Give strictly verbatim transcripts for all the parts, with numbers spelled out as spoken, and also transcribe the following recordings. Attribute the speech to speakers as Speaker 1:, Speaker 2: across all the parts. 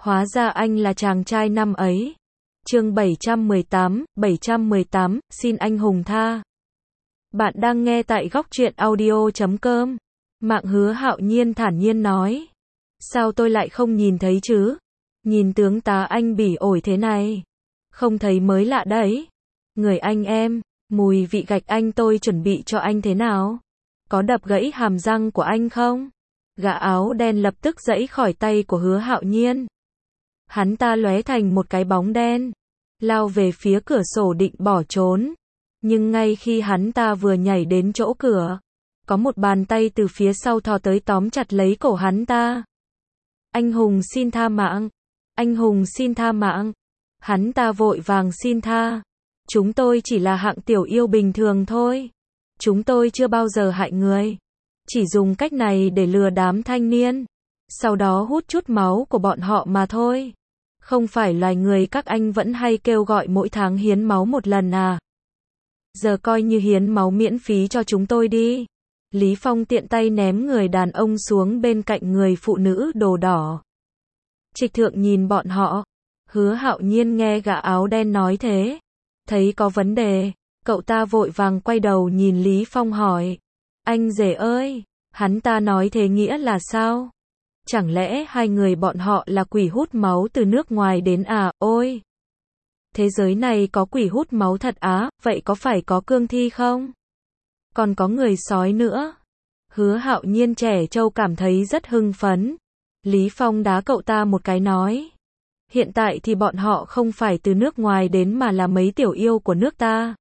Speaker 1: Hóa ra anh là chàng trai năm ấy. Chương bảy trăm mười tám, bảy trăm mười tám, xin anh hùng tha. Bạn đang nghe tại góc truyện audio chấm com. Mạng Hứa Hạo Nhiên thản nhiên nói. Sao tôi lại không nhìn thấy chứ? Nhìn tướng tá anh bỉ ổi thế này. Không thấy mới lạ đấy. Người anh em, mùi vị gạch anh tôi chuẩn bị cho anh thế nào? Có đập gãy hàm răng của anh không? Gã áo đen lập tức giãy khỏi tay của Hứa Hạo Nhiên. Hắn ta lóe thành một cái bóng đen, lao về phía cửa sổ định bỏ trốn. Nhưng ngay khi hắn ta vừa nhảy đến chỗ cửa, có một bàn tay từ phía sau thò tới tóm chặt lấy cổ hắn ta. Anh hùng xin tha mạng, anh hùng xin tha mạng. Hắn ta vội vàng xin tha. Chúng tôi chỉ là hạng tiểu yêu bình thường thôi. Chúng tôi chưa bao giờ hại người. Chỉ dùng cách này để lừa đám thanh niên, sau đó hút chút máu của bọn họ mà thôi. Không phải loài người các anh vẫn hay kêu gọi mỗi tháng hiến máu một lần à? Giờ coi như hiến máu miễn phí cho chúng tôi đi. Lý Phong tiện tay ném người đàn ông xuống bên cạnh người phụ nữ đồ đỏ. Trịch Thượng nhìn bọn họ. Hứa Hạo Nhiên nghe gã áo đen nói thế, thấy có vấn đề, cậu ta vội vàng quay đầu nhìn Lý Phong hỏi. Anh rể ơi, hắn ta nói thế nghĩa là sao? Chẳng lẽ hai người bọn họ là quỷ hút máu từ nước ngoài đến à? Ôi! Thế giới này có quỷ hút máu thật á, vậy có phải có cương thi không? Còn có người sói nữa. Hứa Hạo Nhiên trẻ trâu cảm thấy rất hưng phấn. Lý Phong đá cậu ta một cái nói. Hiện tại thì bọn họ không phải từ nước ngoài đến mà là mấy tiểu yêu của nước ta.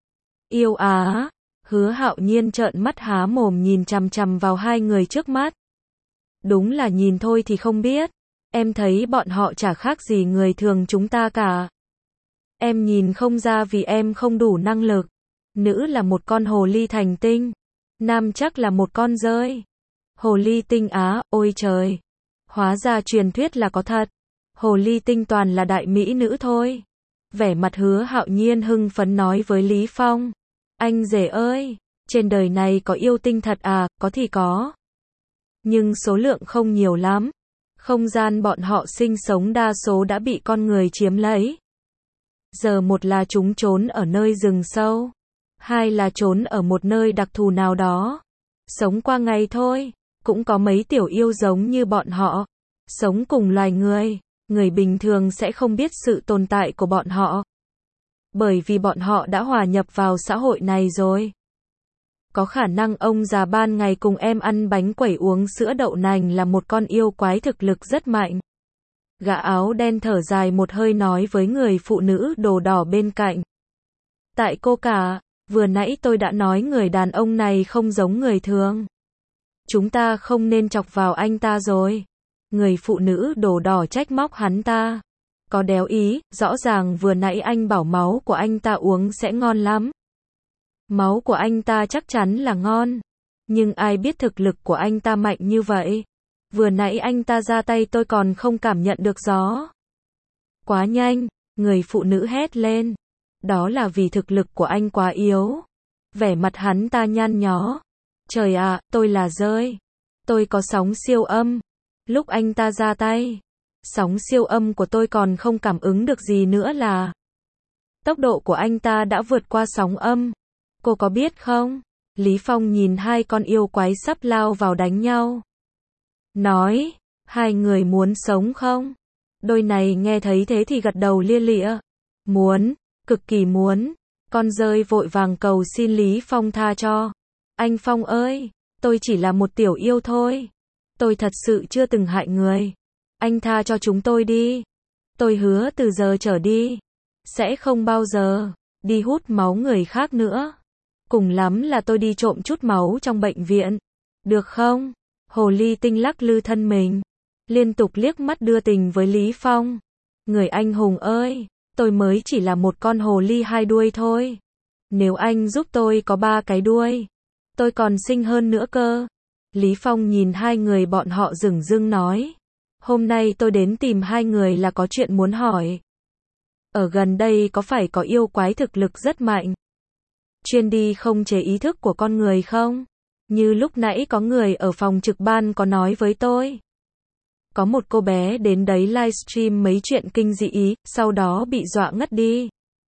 Speaker 1: Yêu á? Hứa Hạo Nhiên trợn mắt há mồm nhìn chằm chằm vào hai người trước mắt. Đúng là nhìn thôi thì không biết. Em thấy bọn họ chả khác gì người thường chúng ta cả. Em nhìn không ra vì em không đủ năng lực. Nữ là một con hồ ly thành tinh. Nam chắc là một con dơi. Hồ ly tinh á, ôi trời. Hóa ra truyền thuyết là có thật. Hồ ly tinh toàn là đại mỹ nữ thôi. Vẻ mặt Hứa Hạo Nhiên hưng phấn nói với Lý Phong. Anh rể ơi, trên đời này có yêu tinh thật à? Có thì có. Nhưng số lượng không nhiều lắm. Không gian bọn họ sinh sống đa số đã bị con người chiếm lấy. Giờ một là chúng trốn ở nơi rừng sâu, hai là trốn ở một nơi đặc thù nào đó. Sống qua ngày thôi. Cũng có mấy tiểu yêu giống như bọn họ, sống cùng loài người. Người bình thường sẽ không biết sự tồn tại của bọn họ, bởi vì bọn họ đã hòa nhập vào xã hội này rồi. Có khả năng ông già ban ngày cùng em ăn bánh quẩy uống sữa đậu nành là một con yêu quái thực lực rất mạnh. Gã áo đen thở dài một hơi nói với người phụ nữ đồ đỏ bên cạnh. Tại cô cả, vừa nãy tôi đã nói người đàn ông này không giống người thường. Chúng ta không nên chọc vào anh ta rồi. Người phụ nữ đồ đỏ trách móc hắn ta. Có đéo ý, rõ ràng vừa nãy anh bảo máu của anh ta uống sẽ ngon lắm. Máu của anh ta chắc chắn là ngon. Nhưng ai biết thực lực của anh ta mạnh như vậy. Vừa nãy anh ta ra tay tôi còn không cảm nhận được gió. Quá nhanh, người phụ nữ hét lên. Đó là vì thực lực của anh quá yếu. Vẻ mặt hắn ta nhăn nhó. Trời ạ, tôi là dơi. Tôi có sóng siêu âm. Lúc anh ta ra tay, sóng siêu âm của tôi còn không cảm ứng được gì nữa là. Tốc độ của anh ta đã vượt qua sóng âm. Cô có biết không? Lý Phong nhìn hai con yêu quái sắp lao vào đánh nhau. Nói, hai người muốn sống không? Đôi này nghe thấy thế thì gật đầu lia lịa. Muốn, cực kỳ muốn. Con dơi vội vàng cầu xin Lý Phong tha cho. Anh Phong ơi, tôi chỉ là một tiểu yêu thôi. Tôi thật sự chưa từng hại người. Anh tha cho chúng tôi đi. Tôi hứa từ giờ trở đi sẽ không bao giờ đi hút máu người khác nữa. Cùng lắm là tôi đi trộm chút máu trong bệnh viện. Được không? Hồ ly tinh lắc lư thân mình, liên tục liếc mắt đưa tình với Lý Phong. Người anh hùng ơi, tôi mới chỉ là một con hồ ly hai đuôi thôi. Nếu anh giúp tôi có ba cái đuôi, tôi còn xinh hơn nữa cơ. Lý Phong nhìn hai người bọn họ dửng dưng nói. Hôm nay tôi đến tìm hai người là có chuyện muốn hỏi. Ở gần đây có phải có yêu quái thực lực rất mạnh, chuyên đi không chế ý thức của con người không? Như lúc nãy có người ở phòng trực ban có nói với tôi. có một cô bé đến đấy livestream mấy chuyện kinh dị ý, sau đó bị dọa ngất đi.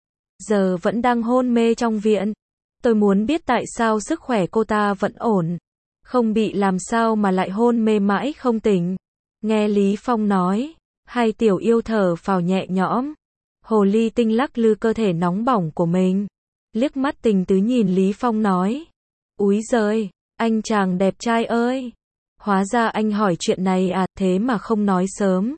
Speaker 1: Giờ vẫn đang hôn mê trong viện. Tôi muốn biết tại sao sức khỏe cô ta vẫn ổn. Không bị làm sao mà lại hôn mê mãi không tỉnh. Nghe Lý Phong nói, hai tiểu yêu thở phào nhẹ nhõm. Hồ ly tinh lắc lư cơ thể nóng bỏng của mình. Liếc mắt tình tứ nhìn Lý Phong nói. Úi giời, anh chàng đẹp trai ơi. Hóa ra anh hỏi chuyện này à, thế mà không nói sớm.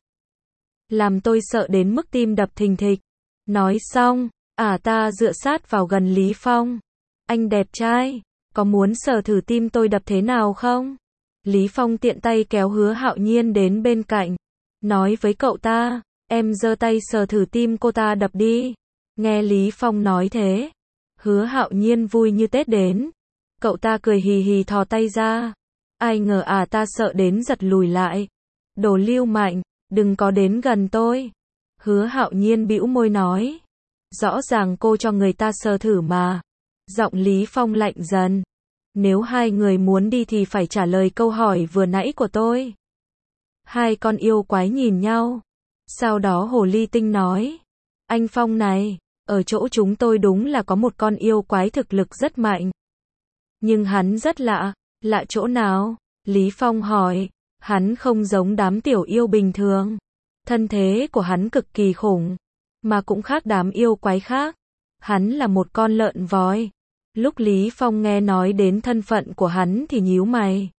Speaker 1: Làm tôi sợ đến mức tim đập thình thịch. Nói xong, ả ta dựa sát vào gần Lý Phong. Anh đẹp trai, có muốn sờ thử tim tôi đập thế nào không? Lý Phong tiện tay kéo Hứa Hạo Nhiên đến bên cạnh. Nói với cậu ta, em giơ tay sờ thử tim cô ta đập đi. Nghe Lý Phong nói thế, Hứa Hạo Nhiên vui như Tết đến. Cậu ta cười hì hì thò tay ra. Ai ngờ à ta sợ đến giật lùi lại. Đồ lưu mạnh, đừng có đến gần tôi. Hứa Hạo Nhiên bĩu môi nói. Rõ ràng cô cho người ta sờ thử mà. Giọng Lý Phong lạnh dần. Nếu hai người muốn đi thì phải trả lời câu hỏi vừa nãy của tôi. Hai con yêu quái nhìn nhau. Sau đó Hồ Ly Tinh nói. Anh Phong này, ở chỗ chúng tôi đúng là có một con yêu quái thực lực rất mạnh. Nhưng hắn rất lạ. Lạ chỗ nào? Lý Phong hỏi. Hắn không giống đám tiểu yêu bình thường. Thân thế của hắn cực kỳ khủng. Mà cũng khác đám yêu quái khác. Hắn là một con lợn voi. Lúc Lý Phong nghe nói đến thân phận của hắn thì nhíu mày.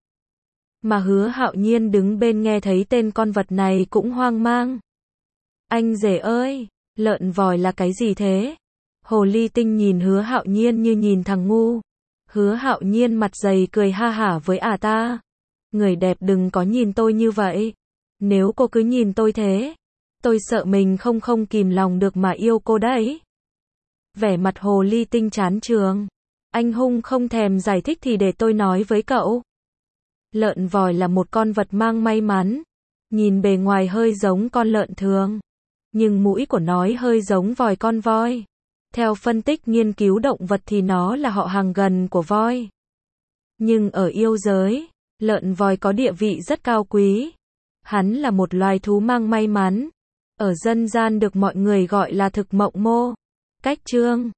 Speaker 1: Mà Hứa Hạo Nhiên đứng bên nghe thấy tên con vật này cũng hoang mang. Anh rể ơi, lợn vòi là cái gì thế? Hồ Ly Tinh nhìn Hứa Hạo Nhiên như nhìn thằng ngu. Hứa Hạo Nhiên mặt dày cười ha hả với ả ta. Người đẹp đừng có nhìn tôi như vậy. Nếu cô cứ nhìn tôi thế, tôi sợ mình không không kìm lòng được mà yêu cô đấy. Vẻ mặt Hồ Ly Tinh chán chường. Anh hung không thèm giải thích thì để tôi nói với cậu. Lợn vòi là một con vật mang may mắn. Nhìn bề ngoài hơi giống con lợn thường. Nhưng mũi của nó hơi giống vòi con voi. Theo phân tích nghiên cứu động vật thì nó là họ hàng gần của voi. Nhưng ở yêu giới, lợn vòi có địa vị rất cao quý. Hắn là một loài thú mang may mắn. Ở dân gian được mọi người gọi là thực mộng mô. Cách chương